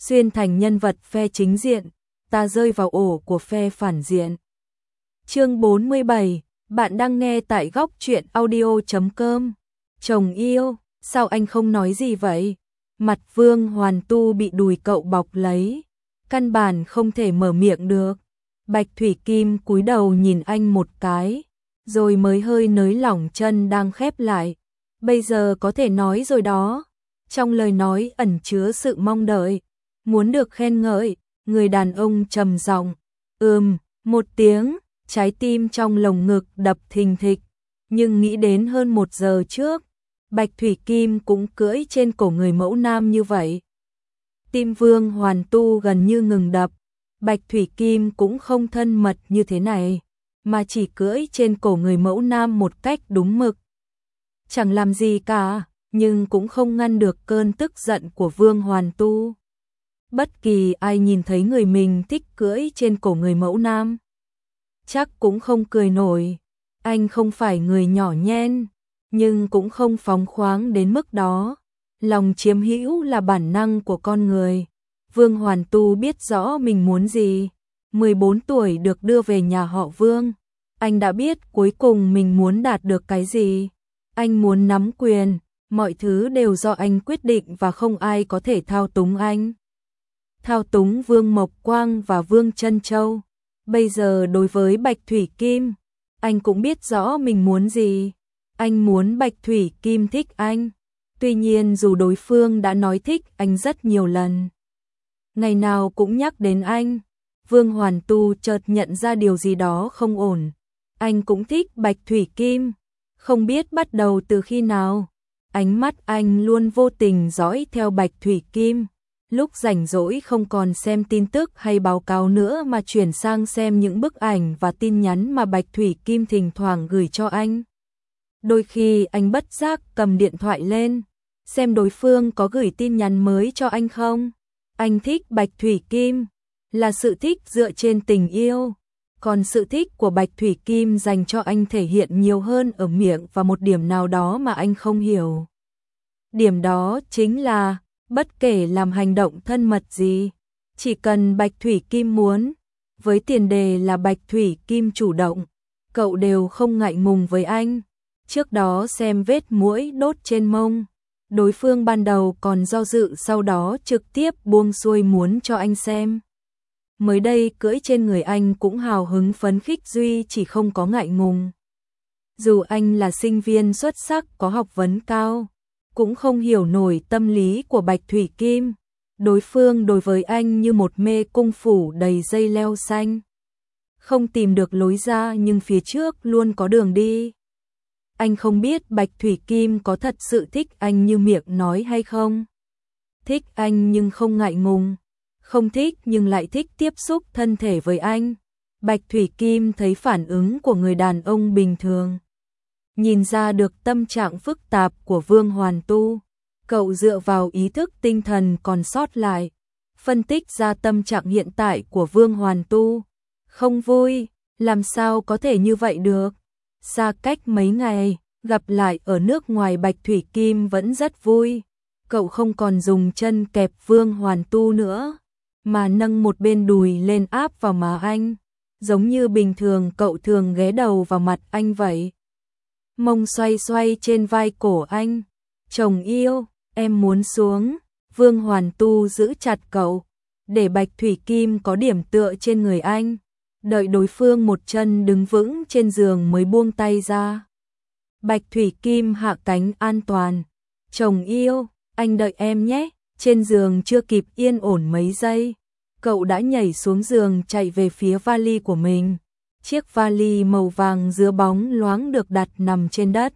xuyên thành nhân vật phe chính diện, ta rơi vào ổ của phe phản diện. Chương 47, bạn đang nghe tại góc truyện audio.com. Chồng yêu, sao anh không nói gì vậy? Mặt Vương Hoàn Tu bị đùi cậu bọc lấy, căn bản không thể mở miệng được. Bạch Thủy Kim cúi đầu nhìn anh một cái, rồi mới hơi nới lỏng chân đang khép lại. Bây giờ có thể nói rồi đó. Trong lời nói ẩn chứa sự mong đợi, muốn được khen ngợi. Người đàn ông trầm giọng, một tiếng, trái tim trong lồng ngực đập thình thịch. Nhưng nghĩ đến hơn 1 giờ trước, Bạch Thủy Kim cũng cưỡi trên cổ người mẫu nam như vậy. Tim Vương Hoàn Tu gần như ngừng đập. Bạch Thủy Kim cũng không thân mật như thế này, mà chỉ cưỡi trên cổ người mẫu nam một cách đúng mực. Chẳng làm gì cả, nhưng cũng không ngăn được cơn tức giận của Vương Hoàn Tu. Bất kỳ ai nhìn thấy người mình thích cưỡi trên cổ người mẫu nam, chắc cũng không cười nổi. Anh không phải người nhỏ nhen, nhưng cũng không phóng khoáng đến mức đó. Lòng chiếm hữu là bản năng của con người. Vương Hoàn Tu biết rõ mình muốn gì. 14 tuổi được đưa về nhà họ Vương. Anh đã biết cuối cùng mình muốn đạt được cái gì. Anh muốn nắm quyền, mọi thứ đều do anh quyết định và không ai có thể thao túng anh. Thao túng Vương Mộc Quang và Vương Trân Châu. Bây giờ đối với Bạch Thủy Kim, anh cũng biết rõ mình muốn gì. Anh muốn Bạch Thủy Kim thích anh. Tuy nhiên dù đối phương đã nói thích anh rất nhiều lần, ngày nào cũng nhắc đến anh, Vương Hoàn Tu chợt nhận ra điều gì đó không ổn. Anh cũng thích Bạch Thủy Kim, không biết bắt đầu từ khi nào. Ánh mắt anh luôn vô tình dõi theo Bạch Thủy Kim. Lúc rảnh rỗi không còn xem tin tức hay báo cáo nữa mà chuyển sang xem những bức ảnh và tin nhắn mà Bạch Thủy Kim thỉnh thoảng gửi cho anh. Đôi khi anh bất giác cầm điện thoại lên, xem đối phương có gửi tin nhắn mới cho anh không. Anh thích Bạch Thủy Kim là sự thích dựa trên tình yêu, còn sự thích của Bạch Thủy Kim dành cho anh thể hiện nhiều hơn ở miệng và một điểm nào đó mà anh không hiểu. Điểm đó chính là bất kể làm hành động thân mật gì, chỉ cần Bạch Thủy Kim muốn, với tiền đề là Bạch Thủy Kim chủ động, cậu đều không ngại ngùng với anh. Trước đó xem vết muỗi đốt trên mông, đối phương ban đầu còn do dự, sau đó trực tiếp buông xuôi muốn cho anh xem. Mới đây cưỡi trên người anh cũng hào hứng phấn khích, duy chỉ không có ngại ngùng. Dù anh là sinh viên xuất sắc có học vấn cao, cũng không hiểu nổi tâm lý của Bạch Thủy Kim. Đối phương đối với anh như một mê cung phủ đầy dây leo xanh. Không tìm được lối ra nhưng phía trước luôn có đường đi. Anh không biết Bạch Thủy Kim có thật sự thích anh như miệng nói hay không. Thích anh nhưng không ngại ngùng, không thích nhưng lại thích tiếp xúc thân thể với anh. Bạch Thủy Kim thấy phản ứng của người đàn ông bình thường, nhìn ra được tâm trạng phức tạp của Vương Hoàn Tu. Cậu dựa vào ý thức tinh thần còn sót lại, phân tích ra tâm trạng hiện tại của Vương Hoàn Tu. Không vui, làm sao có thể như vậy được. Xa cách mấy ngày, gặp lại ở nước ngoài Bạch Thủy Kim vẫn rất vui. Cậu không còn dùng chân kẹp Vương Hoàn Tu nữa, mà nâng một bên đùi lên áp vào má anh, giống như bình thường cậu thường ghé đầu vào mặt anh vậy. Mông xoay xoay trên vai cổ anh. Chồng yêu, em muốn xuống. Vương Hoàn Tu giữ chặt cậu, để Bạch Thủy Kim có điểm tựa trên người anh. Đợi đối phương một chân đứng vững trên giường mới buông tay ra. Bạch Thủy Kim hạ cánh an toàn. Chồng yêu, anh đợi em nhé. Trên giường chưa kịp yên ổn mấy giây, cậu đã nhảy xuống giường chạy về phía vali của mình. Chiếc vali màu vàng dứa bóng loáng được đặt nằm trên đất.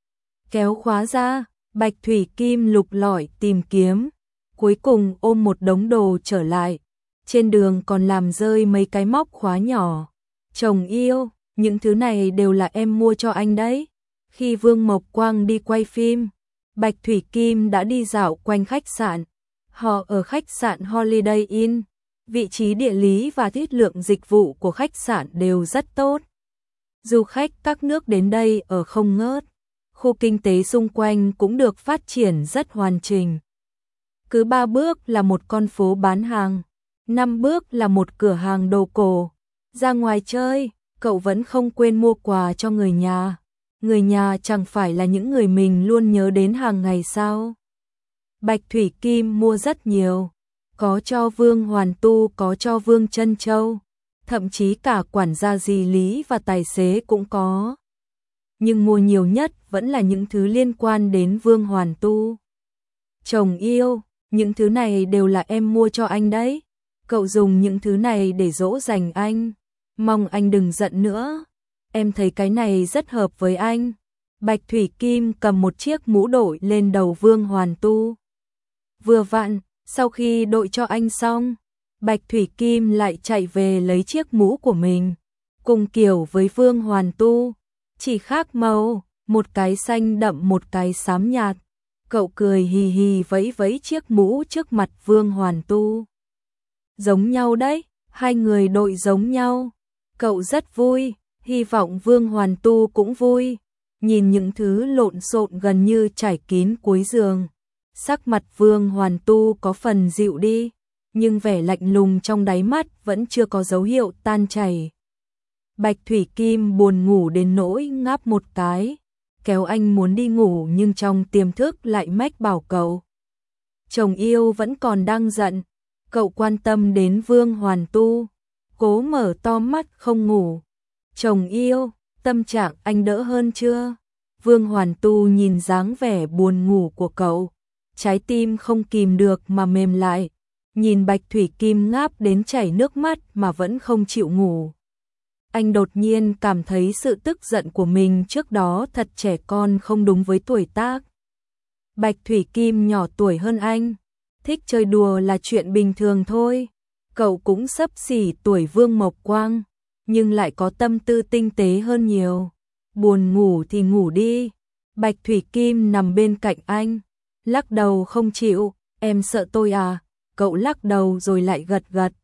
Kéo khóa ra, Bạch Thủy Kim lục lọi tìm kiếm, cuối cùng ôm một đống đồ trở lại. Trên đường còn làm rơi mấy cái móc khóa nhỏ. Chồng yêu, những thứ này đều là em mua cho anh đấy. Khi Vương Mộc Quang đi quay phim, Bạch Thủy Kim đã đi dạo quanh khách sạn. Họ ở khách sạn Holiday Inn. Vị trí địa lý và chất lượng dịch vụ của khách sạn đều rất tốt. Du khách các nước đến đây ở không ngớt. Khu kinh tế xung quanh cũng được phát triển rất hoàn chỉnh. Cứ 3 bước là một con phố bán hàng, 5 bước là một cửa hàng đồ cổ. Ra ngoài chơi, cậu vẫn không quên mua quà cho người nhà. Người nhà chẳng phải là những người mình luôn nhớ đến hàng ngày sao? Bạch Thủy Kim mua rất nhiều, có cho Vương Hoàn Tu, có cho Vương Trân Châu, thậm chí cả quản gia dì Lý và tài xế cũng có. Nhưng mua nhiều nhất vẫn là những thứ liên quan đến Vương Hoàn Tu. Chồng yêu, những thứ này đều là em mua cho anh đấy. Cậu dùng những thứ này để dỗ dành anh. Mong anh đừng giận nữa. Em thấy cái này rất hợp với anh. Bạch Thủy Kim cầm một chiếc mũ đội lên đầu Vương Hoàn Tu. Vừa vặn, sau khi đội cho anh xong, Bạch Thủy Kim lại chạy về lấy chiếc mũ của mình. Cùng kiểu với Vương Hoàn Tu, chỉ khác màu, một cái xanh đậm một cái xám nhạt. Cậu cười hì hì vẫy vẫy chiếc mũ trước mặt Vương Hoàn Tu. Giống nhau đấy, hai người đội giống nhau. Cậu rất vui, hy vọng Vương Hoàn Tu cũng vui. Nhìn những thứ lộn xộn gần như trải kín cuối giường, sắc mặt Vương Hoàn Tu có phần dịu đi, nhưng vẻ lạnh lùng trong đáy mắt vẫn chưa có dấu hiệu tan chảy. Bạch Thủy Kim buồn ngủ đến nỗi ngáp một cái, kéo anh muốn đi ngủ nhưng trong tiềm thức lại mách bảo cậu. Chồng yêu vẫn còn đang giận, cậu quan tâm đến Vương Hoàn Tu, cố mở to mắt không ngủ. Chồng yêu, tâm trạng anh đỡ hơn chưa? Vương Hoàn Tu nhìn dáng vẻ buồn ngủ của cậu, trái tim không kìm được mà mềm lại, nhìn Bạch Thủy Kim ngáp đến chảy nước mắt mà vẫn không chịu ngủ. Anh đột nhiên cảm thấy sự tức giận của mình trước đó thật trẻ con không đúng với tuổi tác. Bạch Thủy Kim nhỏ tuổi hơn anh, thích chơi đùa là chuyện bình thường thôi. Cậu cũng xấp xỉ tuổi Vương Mộc Quang, nhưng lại có tâm tư tinh tế hơn nhiều. Buồn ngủ thì ngủ đi. Bạch Thủy Kim nằm bên cạnh anh, lắc đầu không chịu. Em sợ tôi à? Cậu lắc đầu rồi lại gật gật.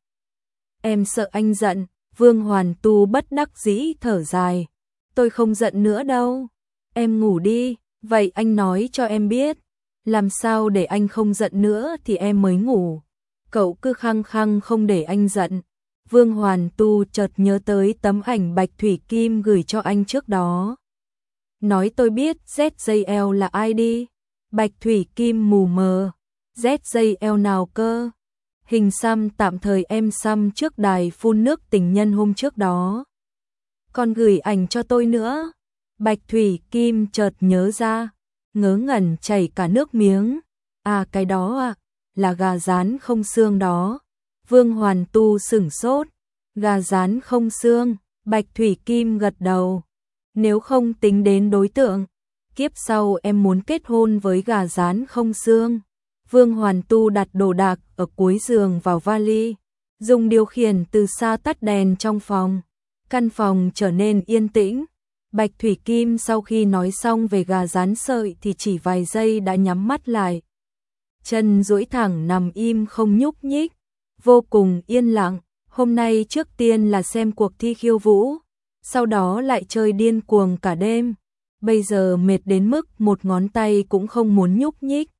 Em sợ anh giận. Vương Hoàn Tu bất đắc dĩ thở dài. Tôi không giận nữa đâu. Em ngủ đi. Vậy anh nói cho em biết, làm sao để anh không giận nữa thì em mới ngủ. Cậu cứ khăng khăng không để anh giận. Vương Hoàn Tu chợt nhớ tới tấm ảnh Bạch Thủy Kim gửi cho anh trước đó. Nói tôi biết ZJL là ai đi. Bạch Thủy Kim mù mờ. ZJL nào cơ? Hình xăm tạm thời em xăm trước đài phun nước tình nhân hôm trước đó. Còn gửi ảnh cho tôi nữa. Bạch Thủy Kim chợt nhớ ra, ngớ ngẩn chảy cả nước miếng. À cái đó à, là gà rán không xương đó. Vương Hoàn Tu sửng sốt. Gà rán không xương. Bạch Thủy Kim gật đầu. Nếu không tính đến đối tượng, kiếp sau em muốn kết hôn với gà rán không xương. Vương Hoàn Tu đặt đồ đạc ở cuối giường vào vali, dùng điều khiển từ xa tắt đèn trong phòng. Căn phòng trở nên yên tĩnh. Bạch Thủy Kim sau khi nói xong về gà rán sợi thì chỉ vài giây đã nhắm mắt lại. Chân duỗi thẳng nằm im không nhúc nhích, vô cùng yên lặng. Hôm nay trước tiên là xem cuộc thi khiêu vũ, sau đó lại chơi điên cuồng cả đêm. Bây giờ mệt đến mức một ngón tay cũng không muốn nhúc nhích.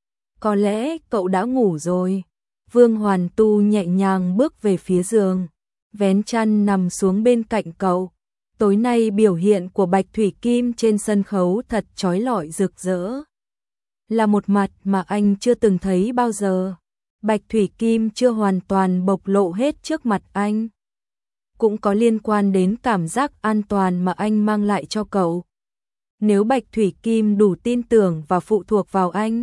Có lẽ cậu đã ngủ rồi. Vương Hoàn Tu nhẹ nhàng bước về phía giường, vén chăn nằm xuống bên cạnh cậu. Tối nay biểu hiện của Bạch Thủy Kim trên sân khấu thật chói lọi rực rỡ. Là một mặt mà anh chưa từng thấy bao giờ. Bạch Thủy Kim chưa hoàn toàn bộc lộ hết trước mặt anh. Cũng có liên quan đến cảm giác an toàn mà anh mang lại cho cậu. Nếu Bạch Thủy Kim đủ tin tưởng và phụ thuộc vào anh,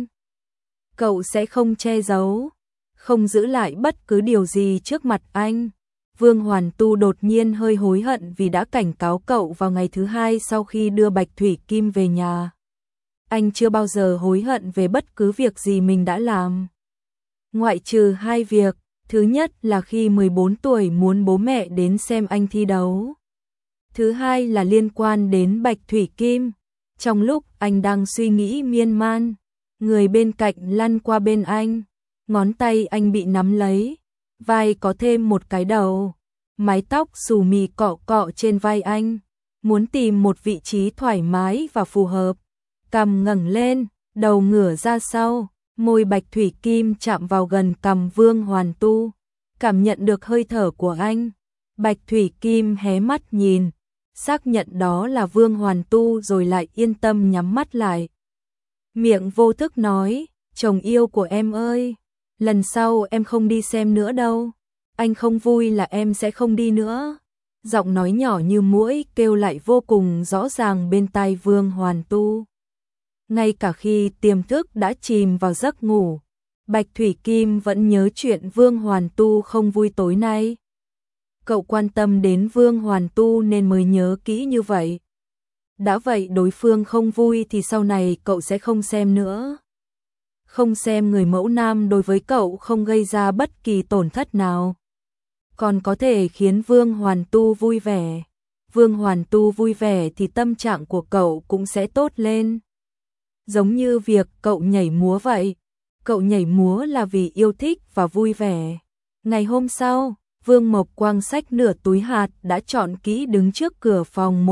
cậu sẽ không che giấu, không giữ lại bất cứ điều gì trước mặt anh. Vương Hoàn Tu đột nhiên hơi hối hận vì đã cảnh cáo cậu vào ngày thứ hai sau khi đưa Bạch Thủy Kim về nhà. Anh chưa bao giờ hối hận về bất cứ việc gì mình đã làm. Ngoại trừ hai việc, thứ nhất là khi 14 tuổi muốn bố mẹ đến xem anh thi đấu. Thứ hai là liên quan đến Bạch Thủy Kim. Trong lúc anh đang suy nghĩ miên man, người bên cạnh lăn qua bên anh, ngón tay anh bị nắm lấy, vai có thêm một cái đầu, mái tóc xù mì cọ cọ trên vai anh, muốn tìm một vị trí thoải mái và phù hợp. Cằm ngẩng lên, đầu ngửa ra sau, Môi Bạch Thủy Kim chạm vào gần cằm Vương Hoàn Tu, cảm nhận được hơi thở của anh. Bạch Thủy Kim hé mắt nhìn, xác nhận đó là Vương Hoàn Tu rồi lại yên tâm nhắm mắt lại. Miệng vô thức nói, chồng yêu của em ơi, lần sau em không đi xem nữa đâu. Anh không vui là em sẽ không đi nữa. Giọng nói nhỏ như muỗi kêu lại vô cùng rõ ràng bên tai Vương Hoàn Tu. Ngay cả khi tiềm thức đã chìm vào giấc ngủ, Bạch Thủy Kim vẫn nhớ chuyện Vương Hoàn Tu không vui tối nay. Cậu quan tâm đến Vương Hoàn Tu nên mới nhớ kỹ như vậy. Đã vậy đối phương không vui thì sau này cậu sẽ không xem nữa. Không xem người mẫu nam đối với cậu không gây ra bất kỳ tổn thất nào, còn có thể khiến Vương Hoàn Tu vui vẻ. Vương Hoàn Tu vui vẻ thì tâm trạng của cậu cũng sẽ tốt lên. Giống như việc cậu nhảy múa vậy. Cậu nhảy múa là vì yêu thích và vui vẻ. Ngày hôm sau, Vương Mộc Quang xách nửa túi hạt đã chọn kỹ đứng trước cửa phòng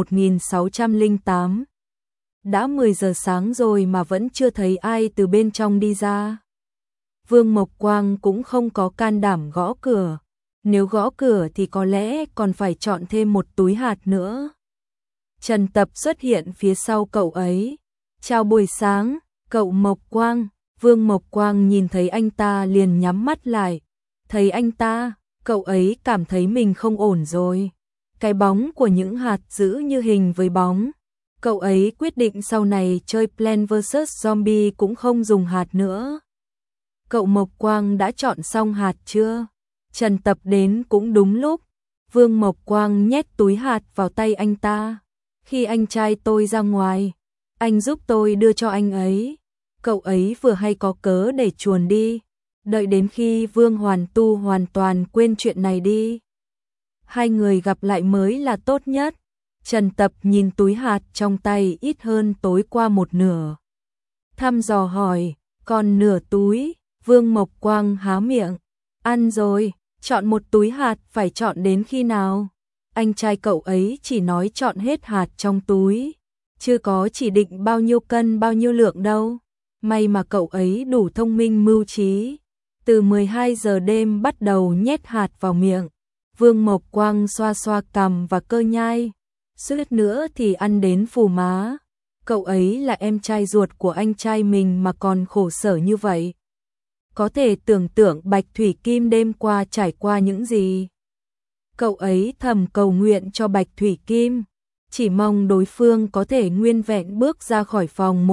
1608. Đã 10 giờ sáng rồi mà vẫn chưa thấy ai từ bên trong đi ra. Vương Mộc Quang cũng không có can đảm gõ cửa. Nếu gõ cửa thì có lẽ còn phải chọn thêm một túi hạt nữa. Trần Tập xuất hiện phía sau cậu ấy. Chào buổi sáng, cậu Mộc Quang. Vương Mộc Quang nhìn thấy anh ta liền nhắm mắt lại. Thấy anh ta, cậu ấy cảm thấy mình không ổn rồi. Cái bóng của những hạt giữ như hình với bóng. Cậu ấy quyết định sau này chơi Plants vs Zombie cũng không dùng hạt nữa. Cậu Mộc Quang đã chọn xong hạt chưa? Trần Tập đến cũng đúng lúc. Vương Mộc Quang nhét túi hạt vào tay anh ta. Khi anh trai tôi ra ngoài, anh giúp tôi đưa cho anh ấy. Cậu ấy vừa hay có cớ để chuồn đi. Đợi đến khi Vương Hoàn Tu hoàn toàn quên chuyện này đi, hai người gặp lại mới là tốt nhất. Trần Tập nhìn túi hạt trong tay ít hơn tối qua một nửa. Thăm dò hỏi, còn nửa túi? Vương Mộc Quang há miệng. Ăn rồi, chọn một túi hạt phải chọn đến khi nào? Anh trai cậu ấy chỉ nói chọn hết hạt trong túi, chưa có chỉ định bao nhiêu cân bao nhiêu lượng đâu. May mà cậu ấy đủ thông minh mưu trí. Từ 12 giờ đêm bắt đầu nhét hạt vào miệng. Vương Mộc Quang xoa xoa cằm và cơ nhai. Suýt nữa thì ăn đến phù má. Cậu ấy là em trai ruột của anh trai mình mà còn khổ sở như vậy. Có thể tưởng tượng Bạch Thủy Kim đêm qua trải qua những gì. Cậu ấy thầm cầu nguyện cho Bạch Thủy Kim, chỉ mong đối phương có thể nguyên vẹn bước ra khỏi phòng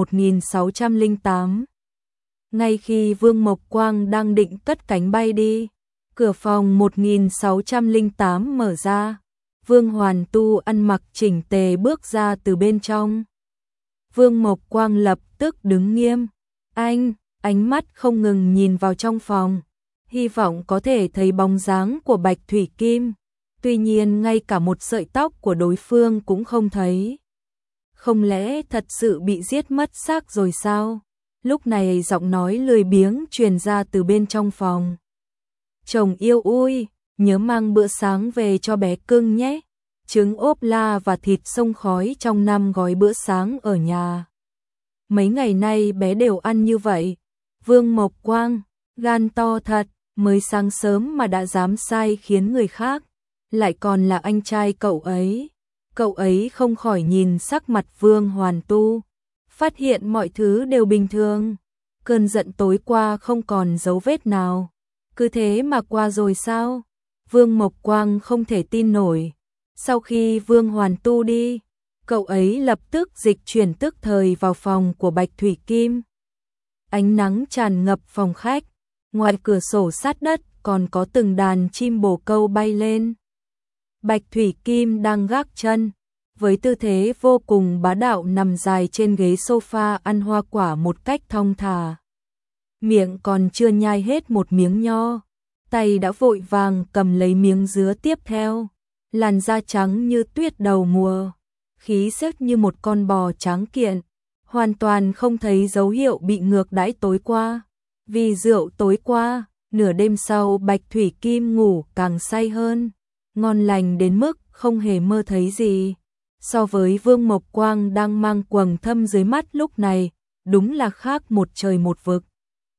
1608. Ngay khi Vương Mộc Quang đang định cất cánh bay đi, cửa phòng 1608 mở ra. Vương Hoàn Tu ăn mặc chỉnh tề bước ra từ bên trong. Vương Mộc Quang lập tức đứng nghiêm. Anh, ánh mắt không ngừng nhìn vào trong phòng, hy vọng có thể thấy bóng dáng của Bạch Thủy Kim. Tuy nhiên ngay cả một sợi tóc của đối phương cũng không thấy. Không lẽ thật sự bị giết mất xác rồi sao? Lúc này giọng nói lười biếng truyền ra từ bên trong phòng. Chồng yêu ui, nhớ mang bữa sáng về cho bé cưng nhé. Trứng ốp la và thịt xông khói trong 5 gói bữa sáng ở nhà. Mấy ngày nay bé đều ăn như vậy. Vương Mộc Quang, gan to thật, mới sáng sớm mà đã dám sai khiến người khác. Lại còn là anh trai cậu ấy. Cậu ấy không khỏi nhìn sắc mặt Vương Hoàn Tu, phát hiện mọi thứ đều bình thường. Cơn giận tối qua không còn dấu vết nào. Cứ thế mà qua rồi sao? Vương Mộc Quang không thể tin nổi. Sau khi Vương Hoàn Tu đi, cậu ấy lập tức dịch chuyển tức thời vào phòng của Bạch Thủy Kim. Ánh nắng tràn ngập phòng khách, ngoài cửa sổ sát đất còn có từng đàn chim bồ câu bay lên. Bạch Thủy Kim đang gác chân, với tư thế vô cùng bá đạo nằm dài trên ghế sofa ăn hoa quả một cách thong thả. Miệng còn chưa nhai hết một miếng nho, tay đã vội vàng cầm lấy miếng dứa tiếp theo. Làn da trắng như tuyết đầu mùa, khí chất như một con bò trắng kiện, hoàn toàn không thấy dấu hiệu bị ngược đãi tối qua. Vì rượu tối qua, nửa đêm sau Bạch Thủy Kim ngủ càng say hơn, ngon lành đến mức không hề mơ thấy gì. So với Vương Mộc Quang đang mang quầng thâm dưới mắt lúc này, đúng là khác một trời một vực.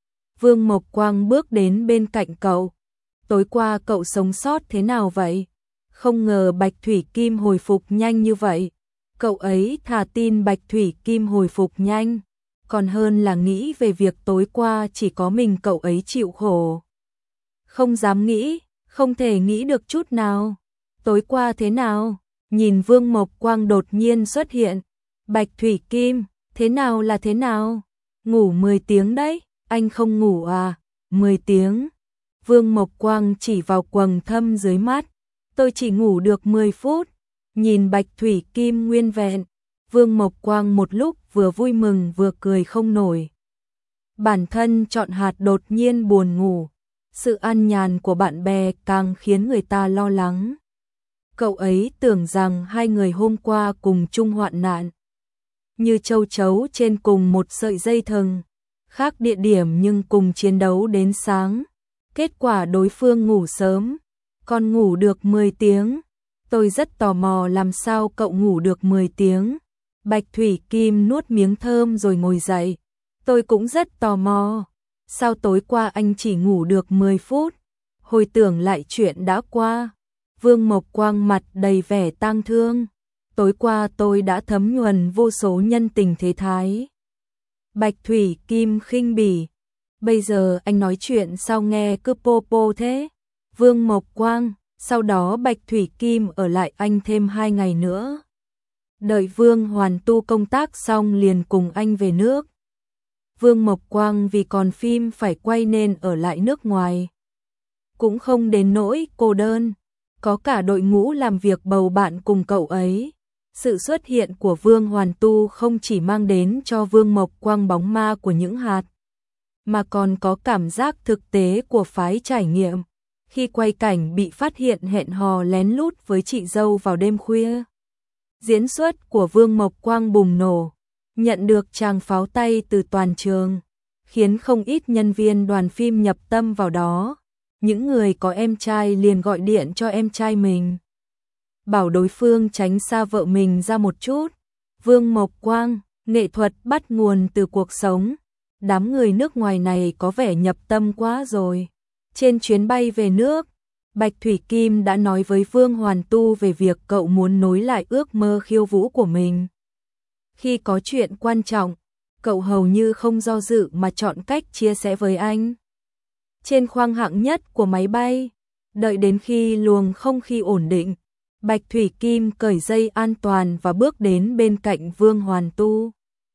Vương Mộc Quang bước đến bên cạnh cậu. Tối qua cậu sống sót thế nào vậy? Không ngờ Bạch Thủy Kim hồi phục nhanh như vậy. Cậu ấy thà tin Bạch Thủy Kim hồi phục nhanh, còn hơn là nghĩ về việc tối qua chỉ có mình cậu ấy chịu khổ. Không dám nghĩ, không thể nghĩ được chút nào. Tối qua thế nào? Nhìn Vương Mộc Quang đột nhiên xuất hiện. Bạch Thủy Kim, thế nào là thế nào? Ngủ 10 tiếng đấy, anh không ngủ à? 10 tiếng. Vương Mộc Quang chỉ vào quầng thâm dưới mắt. Tôi chỉ ngủ được 10 phút. Nhìn Bạch Thủy Kim nguyên vẹn, Vương Mộc Quang một lúc vừa vui mừng vừa cười không nổi. Bản thân chọn hạt đột nhiên buồn ngủ. Sự an nhàn của bạn bè càng khiến người ta lo lắng. Cậu ấy tưởng rằng hai người hôm qua cùng chung hoạn nạn, như châu chấu trên cùng một sợi dây thừng, khác địa điểm nhưng cùng chiến đấu đến sáng. Kết quả đối phương ngủ sớm, còn ngủ được 10 tiếng. Tôi rất tò mò làm sao cậu ngủ được 10 tiếng. Bạch Thủy Kim nuốt miếng thơm rồi ngồi dậy. Tôi cũng rất tò mò. Sao tối qua anh chỉ ngủ được 10 phút? Hồi tưởng lại chuyện đã qua. Vương Mộc Quang mặt đầy vẻ tang thương. Tối qua tôi đã thấm nhuần vô số nhân tình thế thái. Bạch Thủy Kim khinh bỉ. Bây giờ anh nói chuyện sao nghe cứ po thế? Vương Mộc Quang, sau đó Bạch Thủy Kim ở lại anh thêm 2 ngày nữa. Đợi Vương Hoàn Tu công tác xong liền cùng anh về nước. Vương Mộc Quang vì còn phim phải quay nên ở lại nước ngoài. Cũng không đến nỗi cô đơn, có cả đội ngũ làm việc bầu bạn cùng cậu ấy. Sự xuất hiện của Vương Hoàn Tu không chỉ mang đến cho Vương Mộc Quang bóng ma của những hạt, mà còn có cảm giác thực tế của phái trải nghiệm. Khi quay cảnh bị phát hiện hẹn hò lén lút với chị dâu vào đêm khuya, diễn xuất của Vương Mộc Quang bùng nổ, nhận được tràng pháo tay từ toàn trường, khiến không ít nhân viên đoàn phim nhập tâm vào đó. Những người có em trai liền gọi điện cho em trai mình, bảo đối phương tránh xa vợ mình ra một chút. Vương Mộc Quang, nghệ thuật bắt nguồn từ cuộc sống. Đám người nước ngoài này có vẻ nhập tâm quá rồi. Trên chuyến bay về nước, Bạch Thủy Kim đã nói với Vương Hoàn Tu về việc cậu muốn nối lại ước mơ khiêu vũ của mình. Khi có chuyện quan trọng, cậu hầu như không do dự mà chọn cách chia sẻ với anh. Trên khoang hạng nhất của máy bay, đợi đến khi luồng không khí ổn định, Bạch Thủy Kim cởi dây an toàn và bước đến bên cạnh Vương Hoàn Tu.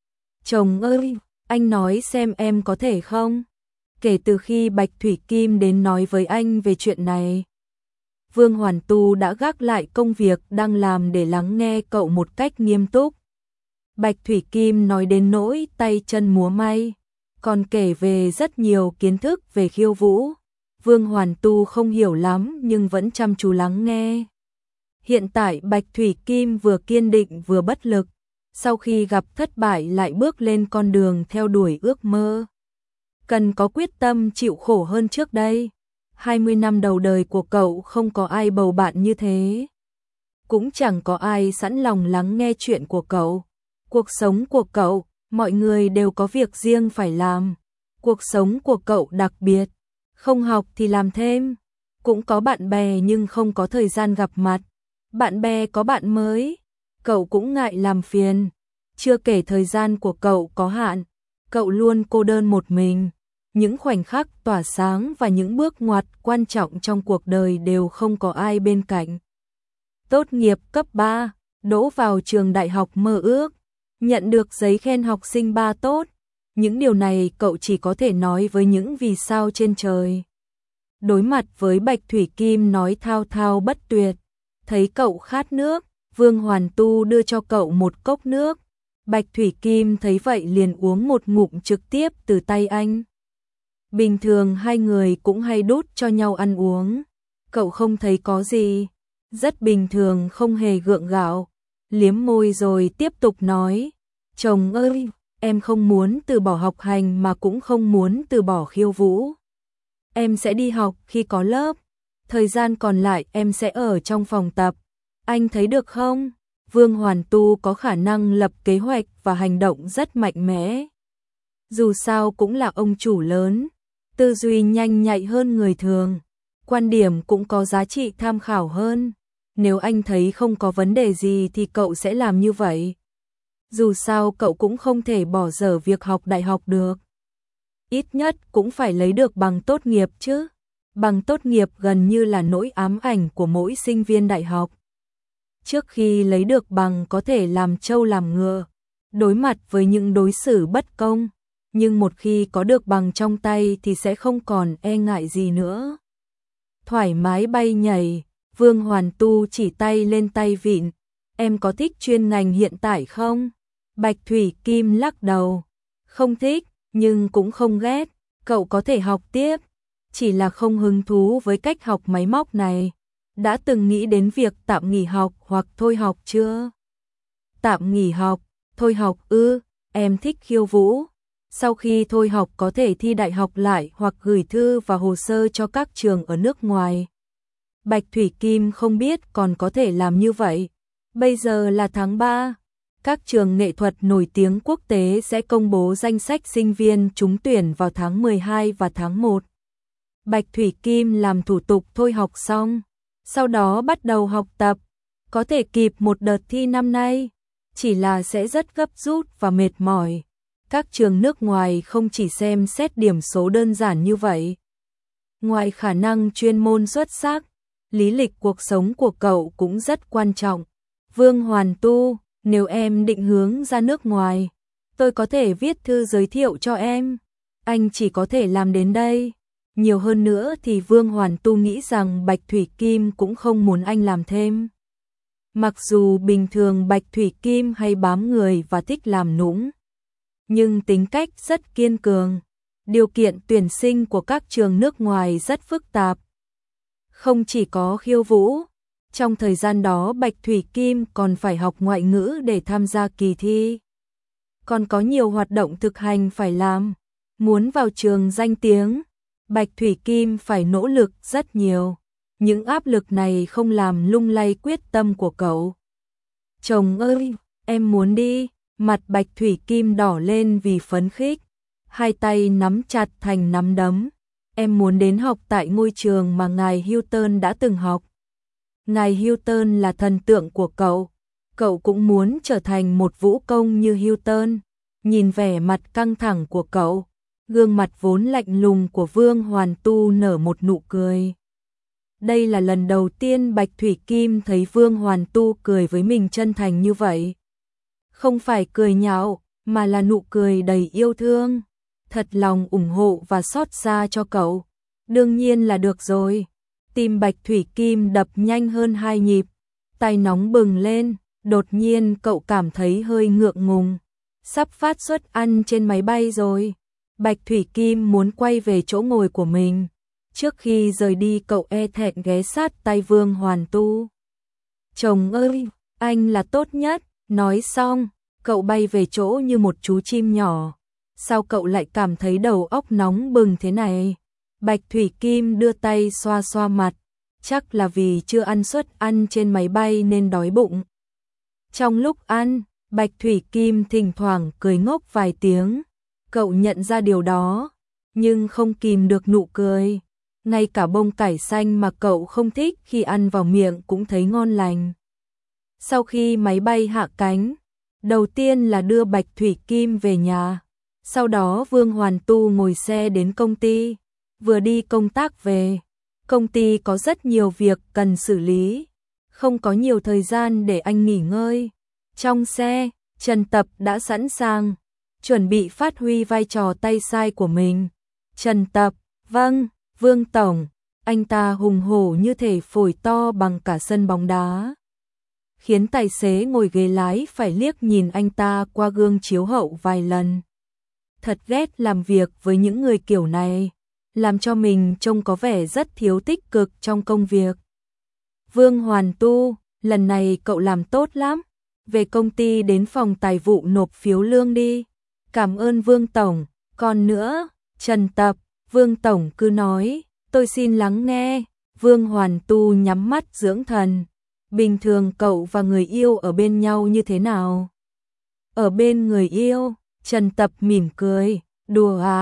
Chồng ơi, anh nói xem em có thể không? Kể từ khi Bạch Thủy Kim đến nói với anh về chuyện này, Vương Hoàn Tu đã gác lại công việc đang làm để lắng nghe cậu một cách nghiêm túc. Bạch Thủy Kim nói đến nỗi tay chân múa may, còn kể về rất nhiều kiến thức về khiêu vũ. Vương Hoàn Tu không hiểu lắm nhưng vẫn chăm chú lắng nghe. Hiện tại Bạch Thủy Kim vừa kiên định vừa bất lực, sau khi gặp thất bại lại bước lên con đường theo đuổi ước mơ. Cần có quyết tâm chịu khổ hơn trước đây. 20 năm đầu đời của cậu không có ai bầu bạn như thế. Cũng chẳng có ai sẵn lòng lắng nghe chuyện của cậu. Cuộc sống của cậu, mọi người đều có việc riêng phải làm. Cuộc sống của cậu đặc biệt, không học thì làm thêm. Cũng có bạn bè nhưng không có thời gian gặp mặt. Bạn bè có bạn mới, cậu cũng ngại làm phiền. Chưa kể thời gian của cậu có hạn, cậu luôn cô đơn một mình. Những khoảnh khắc tỏa sáng và những bước ngoặt quan trọng trong cuộc đời đều không có ai bên cạnh. Tốt nghiệp cấp 3, đỗ vào trường đại học mơ ước, nhận được giấy khen học sinh 3 tốt. Những điều này cậu chỉ có thể nói với những vì sao trên trời. Đối mặt với Bạch Thủy Kim nói thao thao bất tuyệt, thấy cậu khát nước, Vương Hoàn Tu đưa cho cậu một cốc nước. Bạch Thủy Kim thấy vậy liền uống một ngụm trực tiếp từ tay anh. Bình thường hai người cũng hay đút cho nhau ăn uống. Cậu không thấy có gì, rất bình thường không hề gượng gạo. Liếm môi rồi tiếp tục nói, chồng ơi, em không muốn từ bỏ học hành mà cũng không muốn từ bỏ khiêu vũ. Em sẽ đi học khi có lớp, thời gian còn lại em sẽ ở trong phòng tập. Anh thấy được không? Vương Hoàn Tu có khả năng lập kế hoạch và hành động rất mạnh mẽ. Dù sao cũng là ông chủ lớn, tư duy nhanh nhạy hơn người thường, quan điểm cũng có giá trị tham khảo hơn. Nếu anh thấy không có vấn đề gì thì cậu sẽ làm như vậy. Dù sao cậu cũng không thể bỏ dở việc học đại học được. Ít nhất cũng phải lấy được bằng tốt nghiệp chứ. Bằng tốt nghiệp gần như là nỗi ám ảnh của mỗi sinh viên đại học. Trước khi lấy được bằng có thể làm trâu làm ngựa, đối mặt với những đối xử bất công, nhưng một khi có được bằng trong tay thì sẽ không còn e ngại gì nữa. Thoải mái bay nhảy, Vương Hoàn Tu chỉ tay lên tay vịn, em có thích chuyên ngành hiện tại không? Bạch Thủy Kim lắc đầu, không thích, nhưng cũng không ghét, cậu có thể học tiếp, chỉ là không hứng thú với cách học máy móc này. Đã từng nghĩ đến việc tạm nghỉ học hoặc thôi học chưa? Tạm nghỉ học, thôi học ư, em thích khiêu vũ. Sau khi thôi học có thể thi đại học lại hoặc gửi thư và hồ sơ cho các trường ở nước ngoài. Bạch Thủy Kim không biết còn có thể làm như vậy. Bây giờ là tháng 3, các trường nghệ thuật nổi tiếng quốc tế sẽ công bố danh sách sinh viên trúng tuyển vào tháng 12 và tháng 1. Bạch Thủy Kim làm thủ tục thôi học xong, sau đó bắt đầu học tập, có thể kịp một đợt thi năm nay, chỉ là sẽ rất gấp rút và mệt mỏi. Các trường nước ngoài không chỉ xem xét điểm số đơn giản như vậy. Ngoài khả năng chuyên môn xuất sắc, lý lịch cuộc sống của cậu cũng rất quan trọng. Vương Hoàn Tu, nếu em định hướng ra nước ngoài, tôi có thể viết thư giới thiệu cho em. Anh chỉ có thể làm đến đây. Nhiều hơn nữa thì Vương Hoàn Tu nghĩ rằng Bạch Thủy Kim cũng không muốn anh làm thêm. Mặc dù bình thường Bạch Thủy Kim hay bám người và thích làm nũng, nhưng tính cách rất kiên cường. Điều kiện tuyển sinh của các trường nước ngoài rất phức tạp. Không chỉ có khiêu vũ, trong thời gian đó Bạch Thủy Kim còn phải học ngoại ngữ để tham gia kỳ thi. Còn có nhiều hoạt động thực hành phải làm. Muốn vào trường danh tiếng, Bạch Thủy Kim phải nỗ lực rất nhiều. Những áp lực này không làm lung lay quyết tâm của cậu. Chồng ơi, em muốn đi. Mặt Bạch Thủy Kim đỏ lên vì phấn khích. Hai tay nắm chặt thành nắm đấm. Em muốn đến học tại ngôi trường mà ngài Hilton đã từng học. Ngài Hilton là thần tượng của cậu. Cậu cũng muốn trở thành một vũ công như Hilton. Nhìn vẻ mặt căng thẳng của cậu, gương mặt vốn lạnh lùng của Vương Hoàn Tu nở một nụ cười. Đây là lần đầu tiên Bạch Thủy Kim thấy Vương Hoàn Tu cười với mình chân thành như vậy. Không phải cười nhạo, mà là nụ cười đầy yêu thương, thật lòng ủng hộ và xót xa cho cậu. Đương nhiên là được rồi. Tim Bạch Thủy Kim đập nhanh hơn 2 nhịp, tay nóng bừng lên, đột nhiên cậu cảm thấy hơi ngượng ngùng. Sắp phát xuất ăn trên máy bay rồi. Bạch Thủy Kim muốn quay về chỗ ngồi của mình. Trước khi rời đi cậu e thẹn ghé sát tay Vương Hoàn Tu. Chồng ơi, anh là tốt nhất. Nói xong, cậu bay về chỗ như một chú chim nhỏ. Sao cậu lại cảm thấy đầu óc nóng bừng thế này? Bạch Thủy Kim đưa tay xoa xoa mặt. Chắc là vì chưa ăn suất ăn trên máy bay nên đói bụng. Trong lúc ăn, Bạch Thủy Kim thỉnh thoảng cười ngốc vài tiếng. Cậu nhận ra điều đó, nhưng không kìm được nụ cười. Ngay cả bông cải xanh mà cậu không thích khi ăn vào miệng cũng thấy ngon lành. Sau khi máy bay hạ cánh, đầu tiên là đưa Bạch Thủy Kim về nhà. Sau đó Vương Hoàn Tu ngồi xe đến công ty. Vừa đi công tác về, công ty có rất nhiều việc cần xử lý. Không có nhiều thời gian để anh nghỉ ngơi. Trong xe, Trần Tập đã sẵn sàng, chuẩn bị phát huy vai trò tay sai của mình. Trần Tập, vâng, Vương Tổng. Anh ta hùng hổ như thể phổi to bằng cả sân bóng đá, khiến tài xế ngồi ghế lái phải liếc nhìn anh ta qua gương chiếu hậu vài lần. Thật ghét làm việc với những người kiểu này, làm cho mình trông có vẻ rất thiếu tích cực trong công việc. Vương Hoàn Tu, lần này cậu làm tốt lắm. Về công ty đến phòng tài vụ nộp phiếu lương đi. Cảm ơn Vương Tổng. Còn nữa, Trần Tập, Vương Tổng cứ nói, tôi xin lắng nghe. Vương Hoàn Tu nhắm mắt dưỡng thần. Bình thường cậu và người yêu ở bên nhau như thế nào? Ở bên người yêu, Trần Tập mỉm cười, đùa à,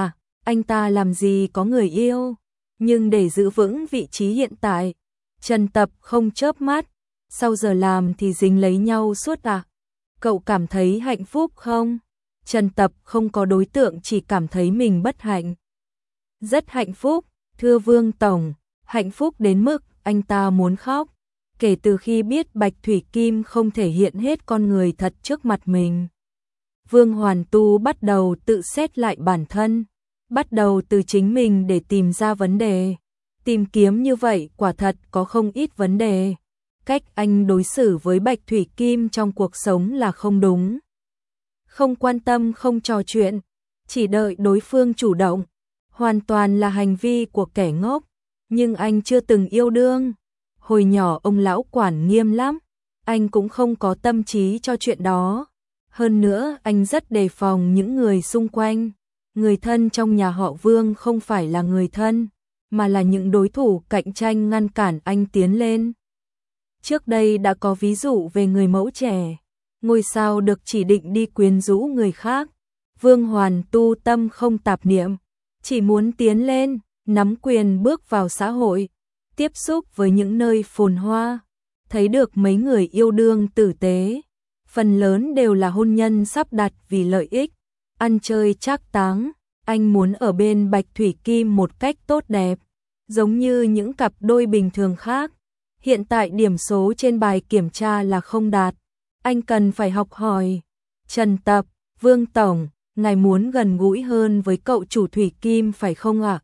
anh ta làm gì có người yêu, nhưng để giữ vững vị trí hiện tại, Trần Tập không chớp mắt, sau giờ làm thì dính lấy nhau suốt à? Cậu cảm thấy hạnh phúc không? Trần Tập không có đối tượng, chỉ cảm thấy mình bất hạnh. Rất hạnh phúc, thưa Vương Tổng, hạnh phúc đến mức anh ta muốn khóc. Kể từ khi biết Bạch Thủy Kim không thể hiện hết con người thật trước mặt mình, Vương Hoàn Tu bắt đầu tự xét lại bản thân, bắt đầu từ chính mình để tìm ra vấn đề. Tìm kiếm như vậy quả thật có không ít vấn đề. Cách anh đối xử với Bạch Thủy Kim trong cuộc sống là không đúng. Không quan tâm, không trò chuyện, chỉ đợi đối phương chủ động, hoàn toàn là hành vi của kẻ ngốc. Nhưng anh chưa từng yêu đương. Hồi nhỏ ông lão quản nghiêm lắm, anh cũng không có tâm trí cho chuyện đó. Hơn nữa anh rất đề phòng những người xung quanh. Người thân trong nhà họ Vương không phải là người thân, mà là những đối thủ cạnh tranh ngăn cản anh tiến lên. Trước đây đã có ví dụ về người mẫu trẻ, ngôi sao được chỉ định đi quyến rũ người khác. Vương Hoàn Tu tâm không tạp niệm, chỉ muốn tiến lên, nắm quyền bước vào xã hội, tiếp xúc với những nơi phồn hoa, thấy được mấy người yêu đương tử tế, phần lớn đều là hôn nhân sắp đặt vì lợi ích, ăn chơi trác táng. Anh muốn ở bên Bạch Thủy Kim một cách tốt đẹp, giống như những cặp đôi bình thường khác. Hiện tại điểm số trên bài kiểm tra là không đạt, anh cần phải học hỏi. Trần Tập, Vương Tổng, ngài muốn gần gũi hơn với cậu chủ Thủy Kim phải không ạ?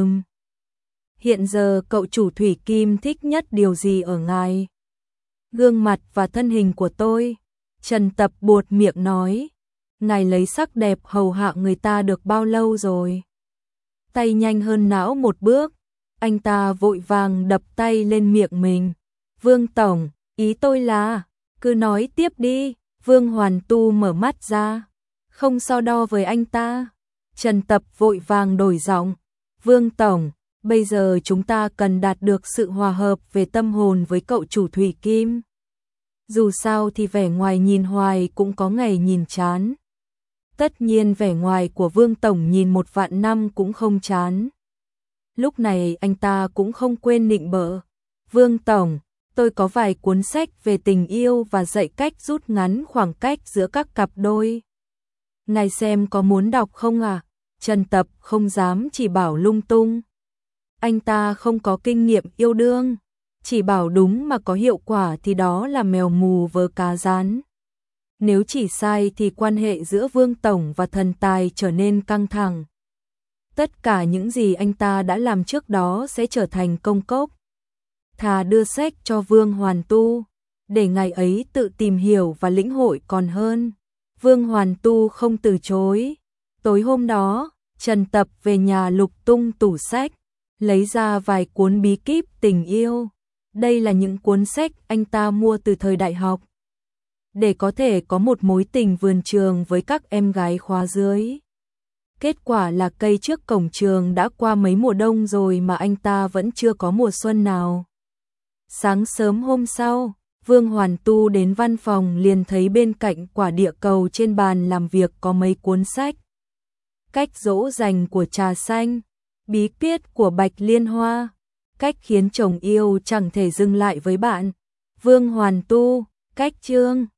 Hiện giờ cậu chủ Thủy Kim thích nhất điều gì ở ngài? Gương mặt và thân hình của tôi. Trần Tập buột miệng nói. Ngài lấy sắc đẹp hầu hạ người ta được bao lâu rồi? Tay nhanh hơn não một bước, anh ta vội vàng đập tay lên miệng mình. Vương Tổng, ý tôi là, cứ nói tiếp đi. Vương Hoàn Tu mở mắt ra, không so đo với anh ta. Trần Tập vội vàng đổi giọng. Vương Tổng, bây giờ chúng ta cần đạt được sự hòa hợp về tâm hồn với cậu chủ Thủy Kim. Dù sao thì vẻ ngoài nhìn hoài cũng có ngày nhìn chán. Tất nhiên vẻ ngoài của Vương Tổng nhìn 1.000 năm cũng không chán. Lúc này anh ta cũng không quên nịnh bợ. Vương Tổng, tôi có vài cuốn sách về tình yêu và dạy cách rút ngắn khoảng cách giữa các cặp đôi. Ngài xem có muốn đọc không ạ? Trần Tập không dám chỉ bảo lung tung. Anh ta không có kinh nghiệm yêu đương, chỉ bảo đúng mà có hiệu quả thì đó là mèo mù vớ cá rán. Nếu chỉ sai thì quan hệ giữa Vương Tổng và thần tài trở nên căng thẳng. Tất cả những gì anh ta đã làm trước đó sẽ trở thành công cốc. Thà đưa sách cho Vương Hoàn Tu, để ngài ấy tự tìm hiểu và lĩnh hội còn hơn. Vương Hoàn Tu không từ chối. Tối hôm đó, Trần Tập về nhà lục tung tủ sách, lấy ra vài cuốn bí kíp tình yêu. Đây là những cuốn sách anh ta mua từ thời đại học, để có thể có một mối tình vườn trường với các em gái khóa dưới. Kết quả là cây trước cổng trường đã qua mấy mùa đông rồi mà anh ta vẫn chưa có mùa xuân nào. Sáng sớm hôm sau, Vương Hoàn Tu đến văn phòng liền thấy bên cạnh quả địa cầu trên bàn làm việc có mấy cuốn sách. Cách dỗ dành của trà xanh, bí quyết của Bạch Liên Hoa, cách khiến chồng yêu chẳng thể dừng lại với bạn. Vương Hoàn Tu, cách chương